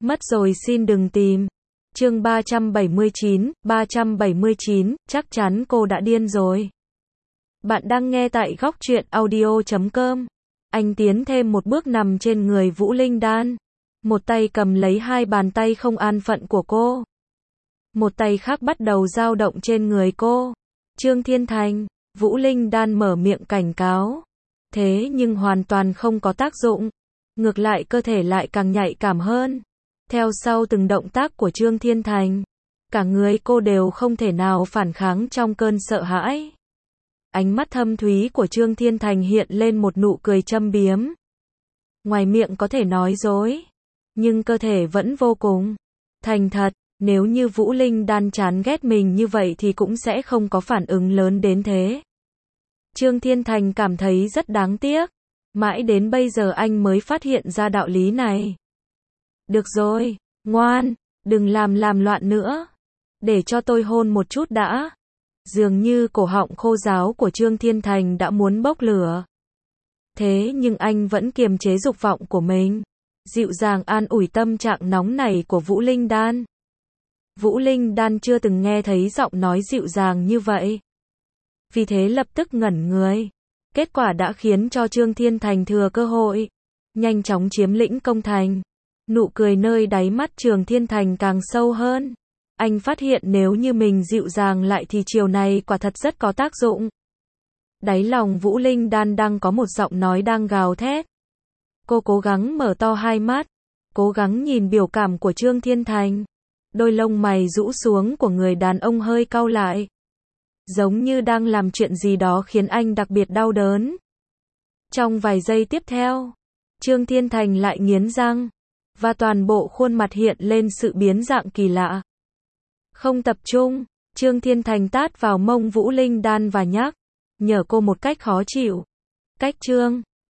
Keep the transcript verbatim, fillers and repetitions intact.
Mất rồi xin đừng tìm. Chương ba trăm bảy mươi chín, ba trăm bảy mươi chín, chắc chắn cô đã điên rồi. Bạn đang nghe tại góc truyện audio chấm com. Anh tiến thêm một bước nằm trên người Vũ Linh Đan. Một tay cầm lấy hai bàn tay không an phận của cô. Một tay khác bắt đầu dao động trên người cô. Trương Thiên Thành, Vũ Linh Đan mở miệng cảnh cáo. Thế nhưng hoàn toàn không có tác dụng. Ngược lại cơ thể lại càng nhạy cảm hơn. Theo sau từng động tác của Trương Thiên Thành, cả người cô đều không thể nào phản kháng trong cơn sợ hãi. Ánh mắt thâm thúy của Trương Thiên Thành hiện lên một nụ cười châm biếm. Ngoài miệng có thể nói dối, nhưng cơ thể vẫn vô cùng thành thật. Nếu như Vũ Linh Đan chán ghét mình như vậy thì cũng sẽ không có phản ứng lớn đến thế. Trương Thiên Thành cảm thấy rất đáng tiếc. Mãi đến bây giờ anh mới phát hiện ra đạo lý này. Được rồi, ngoan, đừng làm làm loạn nữa. Để cho tôi hôn một chút đã. Dường như cổ họng khô ráo của Trương Thiên Thành đã muốn bốc lửa. Thế nhưng anh vẫn kiềm chế dục vọng của mình. Dịu dàng an ủi tâm trạng nóng này của Vũ Linh Đan. Vũ Linh Đan chưa từng nghe thấy giọng nói dịu dàng như vậy. Vì thế lập tức ngẩn người. Kết quả đã khiến cho Trương Thiên Thành thừa cơ hội. Nhanh chóng chiếm lĩnh công thành. Nụ cười nơi đáy mắt Trương Thiên Thành càng sâu hơn. Anh phát hiện nếu như mình dịu dàng lại thì chiều này quả thật rất có tác dụng. Đáy lòng Vũ Linh Đan đang có một giọng nói đang gào thét. Cô cố gắng mở to hai mắt. Cố gắng nhìn biểu cảm của Trương Thiên Thành. Đôi lông mày rũ xuống của người đàn ông hơi cau lại. Giống như đang làm chuyện gì đó khiến anh đặc biệt đau đớn. Trong vài giây tiếp theo, Trương Thiên Thành lại nghiến răng. Và toàn bộ khuôn mặt hiện lên sự biến dạng kỳ lạ. Không tập trung, Trương Thiên Thành tát vào mông Vũ Linh Đan và nhắc nhở cô một cách khó chịu. Cách Trương